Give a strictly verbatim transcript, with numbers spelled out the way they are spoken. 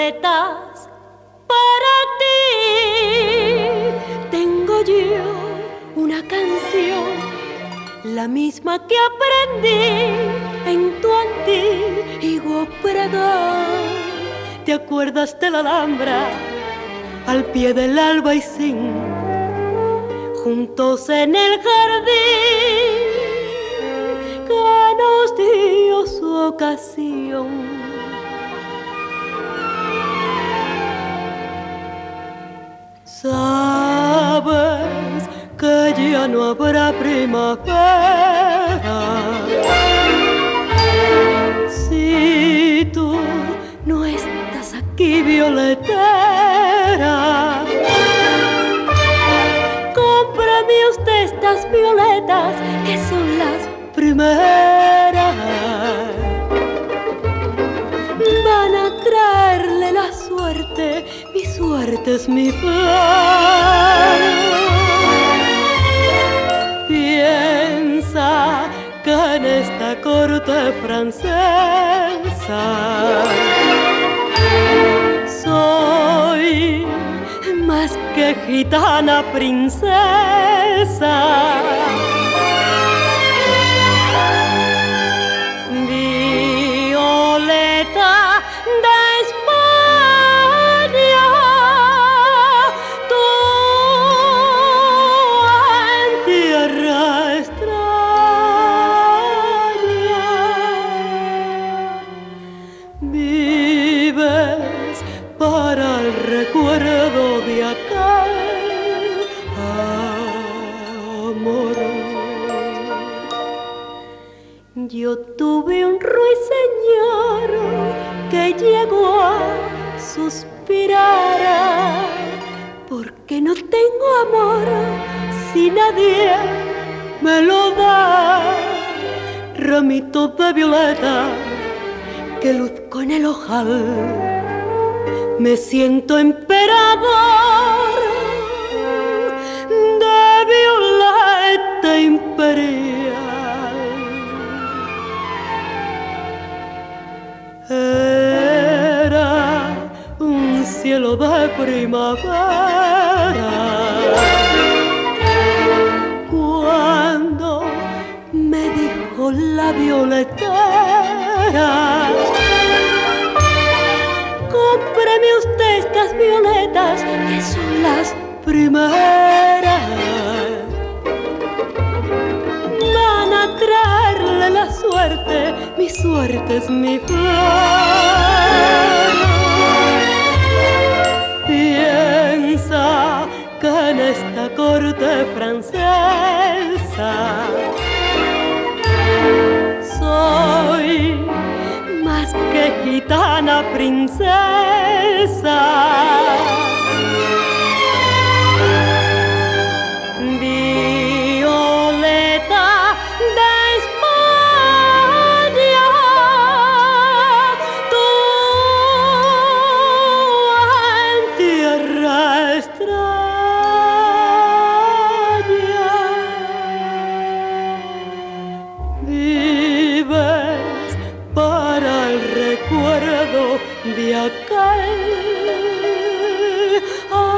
violetas para ti. Tengo yo una canción, la misma que aprendí en tu antiguo Prado. ¿Te acuerdas de la Alhambra, al pie del albaicín, juntos en el jardín que nos dio su ocasión? Sabes que ya no habrá primavera si tú no estás aquí, violetera. Cómprame usted estas violetas que son las primeras. Van a traerle la suerte, mi suerte es mi flor. Piensa que en esta corte francesa soy más que gitana princesa. Violeta de España, tú en tierra extraña vives para el recuerdo de aquel amor. Yo tuve un ruiseñor que llegó a suspirar, porque no tengo amor si nadie me lo da. Ramito de violeta que luzco en el ojal, me siento emperador de violeta imperial. Era un cielo de primavera cuando me dijo la violetera: cómpreme usted estas violetas que son las primeras. Van a traerle la suerte, mi suerte es mi flor. Piensa que en esta corte francesa soy más que gitana princesa. Violeta de España, tú en tierra extraña vives para el recuerdo de aquel